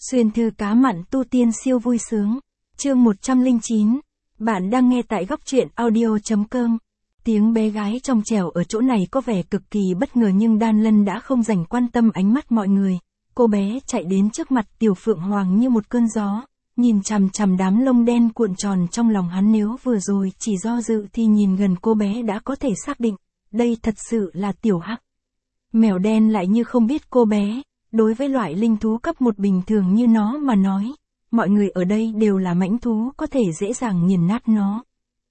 Xuyên thư cá mặn tu tiên siêu vui sướng. Chương 109. Bạn đang nghe tại góc truyện audio.com. Tiếng bé gái trong trẻo ở chỗ này có vẻ cực kỳ bất ngờ, nhưng Đan Lân đã không dành quan tâm ánh mắt mọi người. Cô bé chạy đến trước mặt Tiểu Phượng Hoàng như một cơn gió, nhìn chằm chằm đám lông đen cuộn tròn trong lòng hắn. Nếu vừa rồi chỉ do dự thì nhìn gần cô bé đã có thể xác định, đây thật sự là Tiểu Hắc. Mèo đen lại như không biết cô bé. Đối với loại linh thú cấp 1 bình thường như nó mà nói, mọi người ở đây đều là mãnh thú, có thể dễ dàng nghiền nát nó.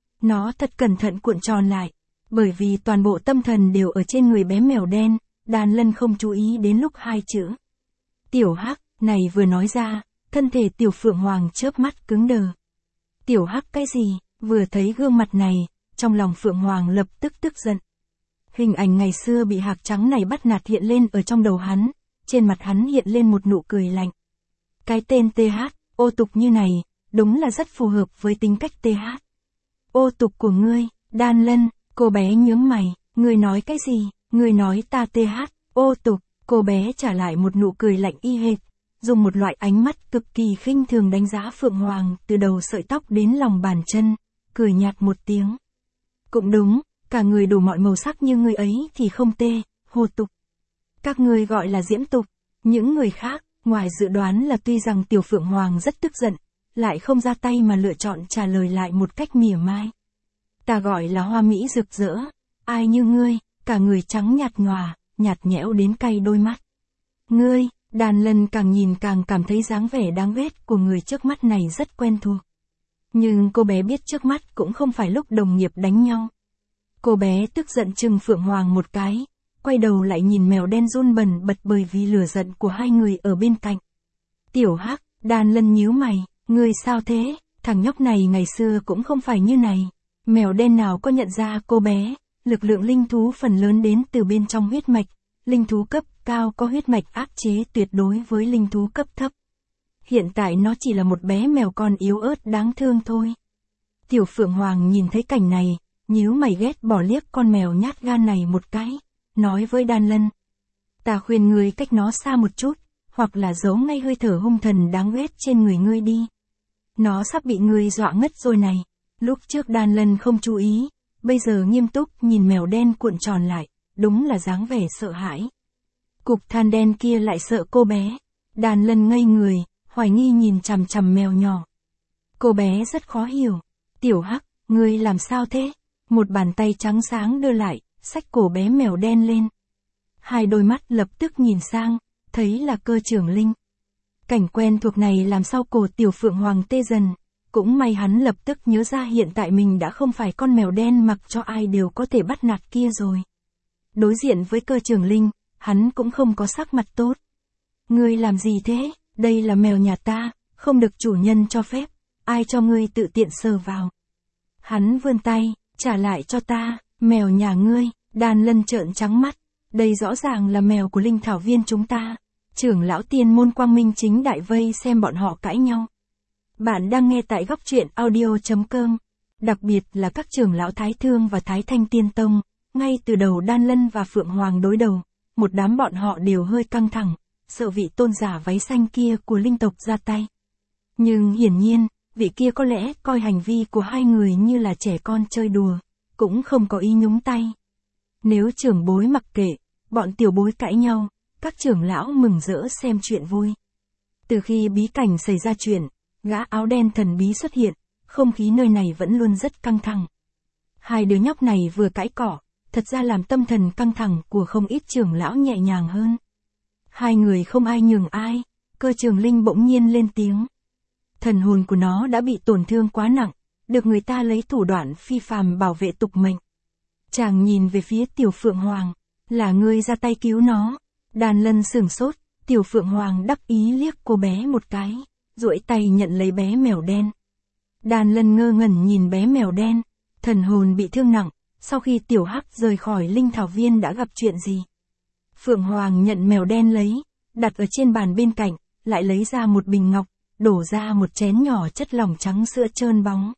Nó thật cẩn thận cuộn tròn lại, bởi vì toàn bộ tâm thần đều ở trên người bé mèo đen. Đan Lân không chú ý đến lúc hai chữ Tiểu Hắc này vừa nói ra, thân thể Tiểu Phượng Hoàng chớp mắt cứng đờ. Tiểu Hắc cái gì? Vừa thấy gương mặt này, trong lòng Phượng Hoàng lập tức tức giận. Hình ảnh ngày xưa bị Hạc Trắng này bắt nạt hiện lên ở trong đầu hắn. Trên mặt hắn hiện lên một nụ cười lạnh. Cái tên TH, ô tục như này, đúng là rất phù hợp với tính cách TH. Ô tục của ngươi, Đan Lân, cô bé nhướng mày, ngươi nói cái gì? Ngươi nói ta TH, ô tục. Cô bé trả lại một nụ cười lạnh y hệt, dùng một loại ánh mắt cực kỳ khinh thường đánh giá Phượng Hoàng từ đầu sợi tóc đến lòng bàn chân, cười nhạt một tiếng. Cũng đúng, cả người đủ mọi màu sắc như ngươi ấy thì không tê, hồ tục. Các ngươi gọi là diễm tục. Những người khác, ngoài dự đoán là tuy rằng Tiểu Phượng Hoàng rất tức giận, lại không ra tay mà lựa chọn trả lời lại một cách mỉa mai. Ta gọi là hoa mỹ rực rỡ, ai như ngươi, cả người trắng nhạt nhòa, nhạt nhẽo đến cay đôi mắt. Ngươi, Đan Lân càng nhìn càng cảm thấy dáng vẻ đáng ghét của người trước mắt này rất quen thuộc. Nhưng cô bé biết trước mắt cũng không phải lúc đồng nghiệp đánh nhau. Cô bé tức giận chừng Phượng Hoàng một cái, quay đầu lại nhìn mèo đen run bần bật bởi vì lửa giận của hai người ở bên cạnh. Tiểu Hắc, Đan Lân nhíu mày, ngươi sao thế? Thằng nhóc này ngày xưa cũng không phải như này. Mèo đen nào có nhận ra cô bé, lực lượng linh thú phần lớn đến từ bên trong huyết mạch, linh thú cấp cao có huyết mạch áp chế tuyệt đối với linh thú cấp thấp. Hiện tại nó chỉ là một bé mèo con yếu ớt đáng thương thôi. Tiểu Phượng Hoàng nhìn thấy cảnh này, nhíu mày ghét bỏ liếc con mèo nhát gan này một cái. Nói với Đan Lân, ta khuyên ngươi cách nó xa một chút, hoặc là giấu ngay hơi thở hung thần đáng ghét trên người ngươi đi. Nó sắp bị ngươi dọa ngất rồi này. Lúc trước Đan Lân không chú ý, bây giờ nghiêm túc nhìn mèo đen cuộn tròn lại, đúng là dáng vẻ sợ hãi. Cục than đen kia lại sợ cô bé. Đan Lân ngây người, hoài nghi nhìn chằm chằm mèo nhỏ. Cô bé rất khó hiểu. Tiểu Hắc, ngươi làm sao thế? Một bàn tay trắng sáng đưa lại, xách cổ bé mèo đen lên. Hai đôi mắt lập tức nhìn sang, thấy là Cơ Trưởng Linh. Cảnh quen thuộc này làm sao cổ Tiểu Phượng Hoàng tê dần. Cũng may hắn lập tức nhớ ra hiện tại mình đã không phải con mèo đen mặc cho ai đều có thể bắt nạt kia rồi. Đối diện với Cơ Trưởng Linh, hắn cũng không có sắc mặt tốt. Ngươi làm gì thế? Đây là mèo nhà ta, không được chủ nhân cho phép. Ai cho ngươi tự tiện sờ vào? Hắn vươn tay, trả lại cho ta. Mèo nhà ngươi. Đan Lân trợn trắng mắt. Đây rõ ràng là mèo của linh thảo viên chúng ta. Trưởng lão tiên môn quang minh chính đại vây xem bọn họ cãi nhau. Bạn đang nghe tại góc truyện audio.com. Đặc biệt là các trưởng lão Thái Thương và Thái Thanh Tiên Tông. Ngay từ đầu Đan Lân và Phượng Hoàng đối đầu, một đám bọn họ đều hơi căng thẳng, sợ vị tôn giả váy xanh kia của linh tộc ra tay. Nhưng hiển nhiên, vị kia có lẽ coi hành vi của hai người như là trẻ con chơi đùa, cũng không có ý nhúng tay. Nếu trưởng bối mặc kệ, bọn tiểu bối cãi nhau, các trưởng lão mừng rỡ xem chuyện vui. Từ khi bí cảnh xảy ra chuyện, gã áo đen thần bí xuất hiện, không khí nơi này vẫn luôn rất căng thẳng. Hai đứa nhóc này vừa cãi cọ, thật ra làm tâm thần căng thẳng của không ít trưởng lão nhẹ nhàng hơn. Hai người không ai nhường ai, Cơ Trưởng Linh bỗng nhiên lên tiếng. Thần hồn của nó đã bị tổn thương quá nặng, được người ta lấy thủ đoạn phi phàm bảo vệ tục mệnh. Chàng nhìn về phía Tiểu Phượng Hoàng, là ngươi ra tay cứu nó. Đan Lân sửng sốt, Tiểu Phượng Hoàng đắc ý liếc cô bé một cái, duỗi tay nhận lấy bé mèo đen. Đan Lân ngơ ngẩn nhìn bé mèo đen, thần hồn bị thương nặng, sau khi Tiểu Hắc rời khỏi linh thảo viên đã gặp chuyện gì? Phượng Hoàng nhận mèo đen lấy, đặt ở trên bàn bên cạnh, lại lấy ra một bình ngọc, đổ ra một chén nhỏ chất lỏng trắng sữa trơn bóng.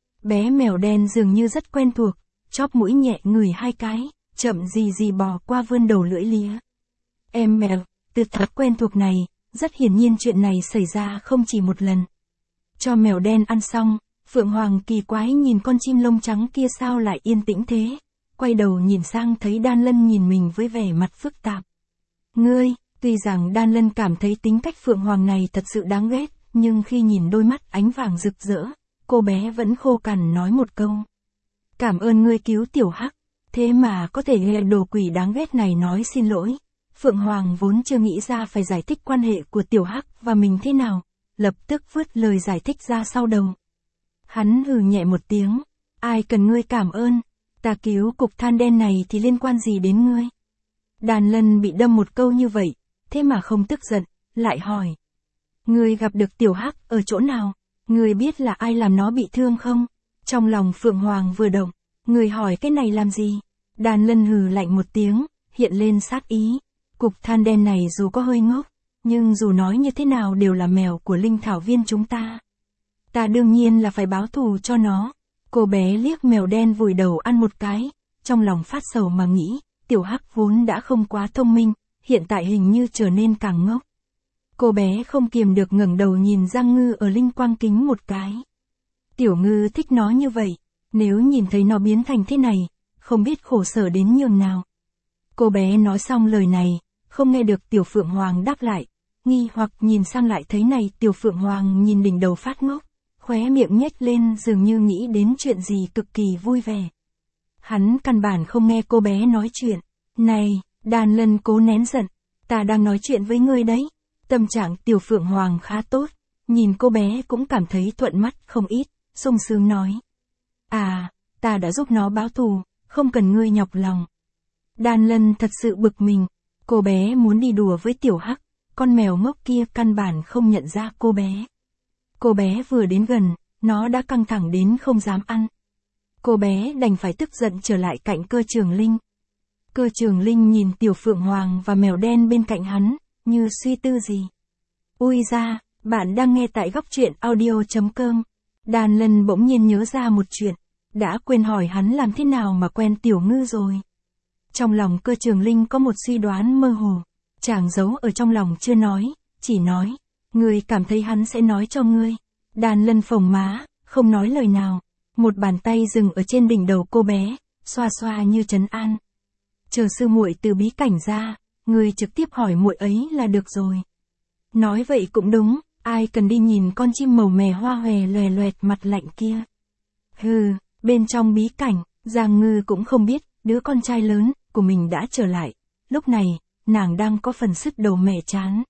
Bé mèo đen dường như rất quen thuộc, chóp mũi nhẹ ngửi hai cái, chậm gì gì bò qua vươn đầu lưỡi lía. Em mèo, từ thói quen thuộc này, Rất hiển nhiên chuyện này xảy ra không chỉ một lần. Cho mèo đen ăn xong, Phượng Hoàng kỳ quái nhìn con chim lông trắng kia sao lại yên tĩnh thế. Quay đầu nhìn sang thấy Đan Lân nhìn mình với vẻ mặt phức tạp. Ngươi, tuy rằng Đan Lân cảm thấy tính cách Phượng Hoàng này thật sự đáng ghét, nhưng khi nhìn đôi mắt ánh vàng rực rỡ, cô bé vẫn khô cằn nói một câu. Cảm ơn ngươi cứu Tiểu Hắc, thế mà có thể nghe đồ quỷ đáng ghét này nói xin lỗi. Phượng Hoàng vốn chưa nghĩ ra phải giải thích quan hệ của Tiểu Hắc và mình thế nào, lập tức vứt lời giải thích ra sau đầu. Hắn hừ nhẹ một tiếng, ai cần ngươi cảm ơn, ta cứu cục than đen này thì liên quan gì đến ngươi. Đan Lân bị đâm một câu như vậy, thế mà không tức giận, lại hỏi. Ngươi gặp được Tiểu Hắc ở chỗ nào, ngươi biết là ai làm nó bị thương không? Trong lòng Phượng Hoàng vừa động, ngươi hỏi cái này làm gì? Đan Lân hừ lạnh một tiếng, hiện lên sát ý. Cục than đen này dù có hơi ngốc, nhưng dù nói như thế nào đều là mèo của linh thảo viên chúng ta. Ta đương nhiên là phải báo thù cho nó. Cô bé liếc mèo đen vùi đầu ăn một cái, trong lòng phát sầu mà nghĩ, Tiểu Hắc vốn đã không quá thông minh, hiện tại hình như trở nên càng ngốc. Cô bé không kiềm được ngẩng đầu nhìn Giang Ngư ở linh quang kính một cái. Tiểu Ngư thích nó như vậy, nếu nhìn thấy nó biến thành thế này, không biết khổ sở đến nhường nào. Cô bé nói xong lời này, không nghe được Tiểu Phượng Hoàng đáp lại, nghi hoặc nhìn sang lại thấy này Tiểu Phượng Hoàng nhìn đỉnh đầu phát ngốc, khóe miệng nhếch lên dường như nghĩ đến chuyện gì cực kỳ vui vẻ. Hắn căn bản không nghe cô bé nói chuyện. Này, Đan Lân cố nén giận, ta đang nói chuyện với ngươi đấy. Tâm trạng Tiểu Phượng Hoàng khá tốt, nhìn cô bé cũng cảm thấy thuận mắt không ít, sung sướng nói. À, ta đã giúp nó báo thù, không cần ngươi nhọc lòng. Đan Lân thật sự bực mình, cô bé muốn đi đùa với Tiểu Hắc, con mèo ngốc kia căn bản không nhận ra cô bé. Cô bé vừa đến gần, nó đã căng thẳng đến không dám ăn. Cô bé đành phải tức giận trở lại cạnh Cơ Trường Linh. Cơ Trường Linh nhìn Tiểu Phượng Hoàng và mèo đen bên cạnh hắn, như suy tư gì. Ui ra, bạn đang nghe tại góc truyện audio.com. Đan Lân bỗng nhiên nhớ ra một chuyện, đã quên hỏi hắn làm thế nào mà quen Tiểu Ngư rồi. Trong lòng Cơ Trường Linh có một suy đoán mơ hồ, chàng giấu ở trong lòng chưa nói, chỉ nói, ngươi cảm thấy hắn sẽ nói cho ngươi. Đan Lân phồng má, không nói lời nào, một bàn tay dừng ở trên đỉnh đầu cô bé, xoa xoa như trấn an. Chờ sư muội từ bí cảnh ra, ngươi trực tiếp hỏi muội ấy là được rồi. Nói vậy cũng đúng, ai cần đi nhìn con chim màu mè hoa hòe loè loẹt mặt lạnh kia. Hừ, bên trong bí cảnh, Giang Ngư cũng không biết, đứa con trai lớn của mình đã trở lại. Lúc này, nàng đang có phần sứt đầu mẻ chán.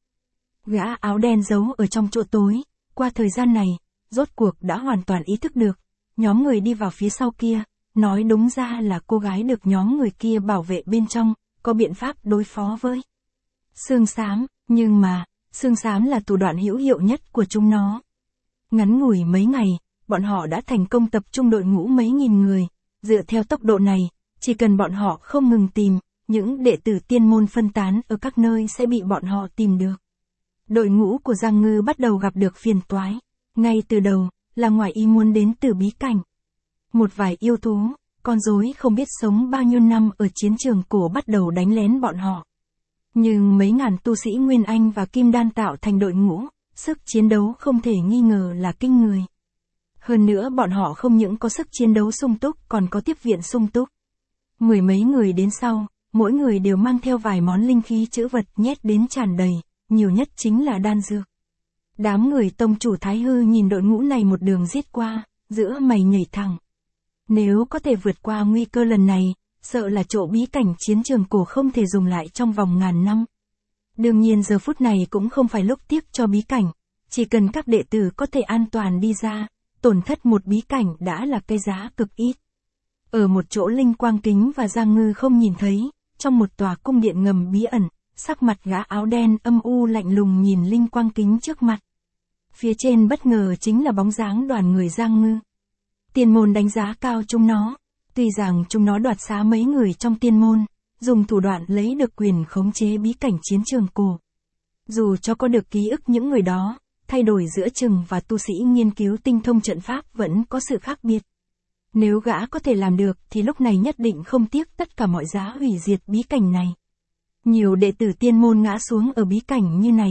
Gã áo đen giấu ở trong chỗ tối, qua thời gian này, rốt cuộc đã hoàn toàn ý thức được. Nhóm người đi vào phía sau kia, nói đúng ra là cô gái được nhóm người kia bảo vệ bên trong, có biện pháp đối phó với Xương Xám, nhưng mà, Xương Xám là thủ đoạn hữu hiệu nhất của chúng nó. Ngắn ngủi mấy ngày, bọn họ đã thành công tập trung đội ngũ mấy nghìn người, dựa theo tốc độ này, chỉ cần bọn họ không ngừng tìm, những đệ tử tiên môn phân tán ở các nơi sẽ bị bọn họ tìm được. Đội ngũ của Giang Ngư bắt đầu gặp được phiền toái, ngay từ đầu, là ngoại ý muốn đến từ bí cảnh. Một vài yêu thú, con rối không biết sống bao nhiêu năm ở chiến trường cổ bắt đầu đánh lén bọn họ. Nhưng mấy ngàn tu sĩ Nguyên Anh và Kim Đan tạo thành đội ngũ, sức chiến đấu không thể nghi ngờ là kinh người. Hơn nữa bọn họ không những có sức chiến đấu sung túc còn có tiếp viện sung túc. Mười mấy người đến sau, mỗi người đều mang theo vài món linh khí trữ vật nhét đến tràn đầy, nhiều nhất chính là đan dược. Đám người tông chủ Thái Hư nhìn đội ngũ này một đường giết qua, giữa mày nhảy thẳng. Nếu có thể vượt qua nguy cơ lần này, sợ là chỗ bí cảnh chiến trường cổ không thể dùng lại trong vòng ngàn năm. Đương nhiên giờ phút này cũng không phải lúc tiếc cho bí cảnh, chỉ cần các đệ tử có thể an toàn đi ra, tổn thất một bí cảnh đã là cái giá cực ít. Ở một chỗ linh quang kính và Giang Ngư không nhìn thấy, trong một tòa cung điện ngầm bí ẩn, sắc mặt gã áo đen âm u lạnh lùng nhìn linh quang kính trước mặt. Phía trên bất ngờ chính là bóng dáng đoàn người Giang Ngư. Tiên môn đánh giá cao chúng nó, tuy rằng chúng nó đoạt xá mấy người trong tiên môn, dùng thủ đoạn lấy được quyền khống chế bí cảnh chiến trường cổ. Dù cho có được ký ức những người đó, thay đổi giữa chừng và tu sĩ nghiên cứu tinh thông trận pháp vẫn có sự khác biệt. Nếu gã có thể làm được thì lúc này nhất định không tiếc tất cả mọi giá hủy diệt bí cảnh này. Nhiều đệ tử tiên môn ngã xuống ở bí cảnh như này,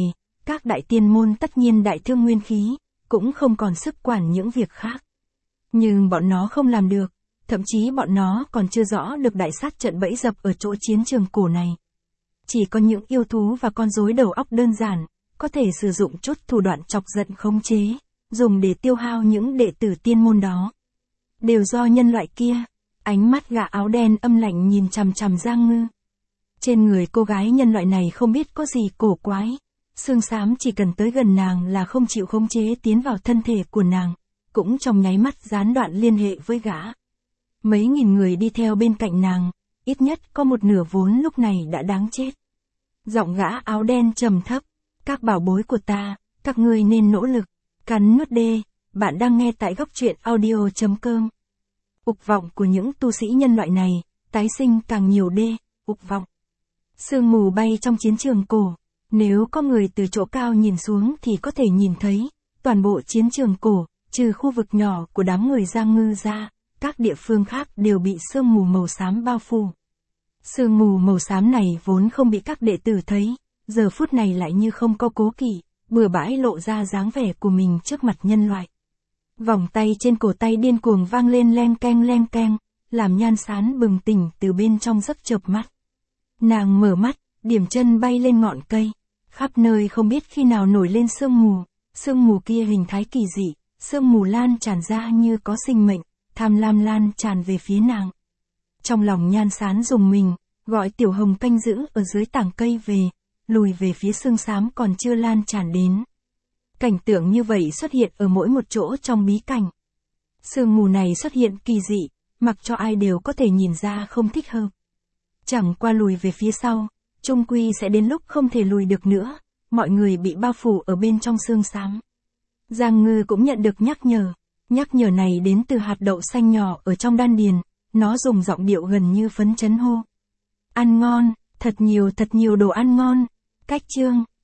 các đại tiên môn tất nhiên đại thương nguyên khí, cũng không còn sức quản những việc khác. Nhưng bọn nó không làm được, thậm chí bọn nó còn chưa rõ được đại sát trận bẫy dập ở chỗ chiến trường cổ này. Chỉ có những yêu thú và con rối đầu óc đơn giản, có thể sử dụng chút thủ đoạn chọc giận khống chế, dùng để tiêu hao những đệ tử tiên môn đó. Đều do nhân loại kia. Ánh mắt gã áo đen âm lạnh nhìn chằm chằm Giang Ngư. Trên người cô gái nhân loại này không biết có gì cổ quái. Xương xám chỉ cần tới gần nàng là không chịu khống chế tiến vào thân thể của nàng, cũng trong nháy mắt gián đoạn liên hệ với gã. Mấy nghìn người đi theo bên cạnh nàng, ít nhất có một nửa vốn lúc này đã đáng chết. Giọng gã áo đen trầm thấp, các bảo bối của ta, các ngươi nên nỗ lực, cắn nuốt đê, bạn đang nghe tại góc truyện audio.com. Ục vọng của những tu sĩ nhân loại này, tái sinh càng nhiều đê, ục vọng. Sương mù bay trong chiến trường cổ, nếu có người từ chỗ cao nhìn xuống thì có thể nhìn thấy, toàn bộ chiến trường cổ, trừ khu vực nhỏ của đám người Giang Ngư ra, các địa phương khác đều bị sương mù màu xám bao phủ. Sương mù màu xám này vốn không bị các đệ tử thấy, giờ phút này lại như không có cố kỵ, bừa bãi lộ ra dáng vẻ của mình trước mặt nhân loại. Vòng tay trên cổ tay điên cuồng vang lên len keng, làm Nhan Sán bừng tỉnh từ bên trong giấc chợp mắt. Nàng mở mắt, điểm chân bay lên ngọn cây, khắp nơi không biết khi nào nổi lên sương mù kia hình thái kỳ dị, sương mù lan tràn ra như có sinh mệnh, tham lam lan tràn về phía nàng. Trong lòng Nhan Sán rùng mình, gọi Tiểu Hồng canh giữ ở dưới tảng cây về, lùi về phía sương xám còn chưa lan tràn đến. Cảnh tượng như vậy xuất hiện ở mỗi một chỗ trong bí cảnh. Sương mù này xuất hiện kỳ dị, mặc cho ai đều có thể nhìn ra không thích hợp. Chẳng qua lùi về phía sau, chung quy sẽ đến lúc không thể lùi được nữa, mọi người bị bao phủ ở bên trong sương xám. Giang Ngư cũng nhận được nhắc nhở này đến từ hạt đậu xanh nhỏ ở trong đan điền, nó dùng giọng điệu gần như phấn chấn hô. Ăn ngon, thật nhiều đồ ăn ngon, cách chương.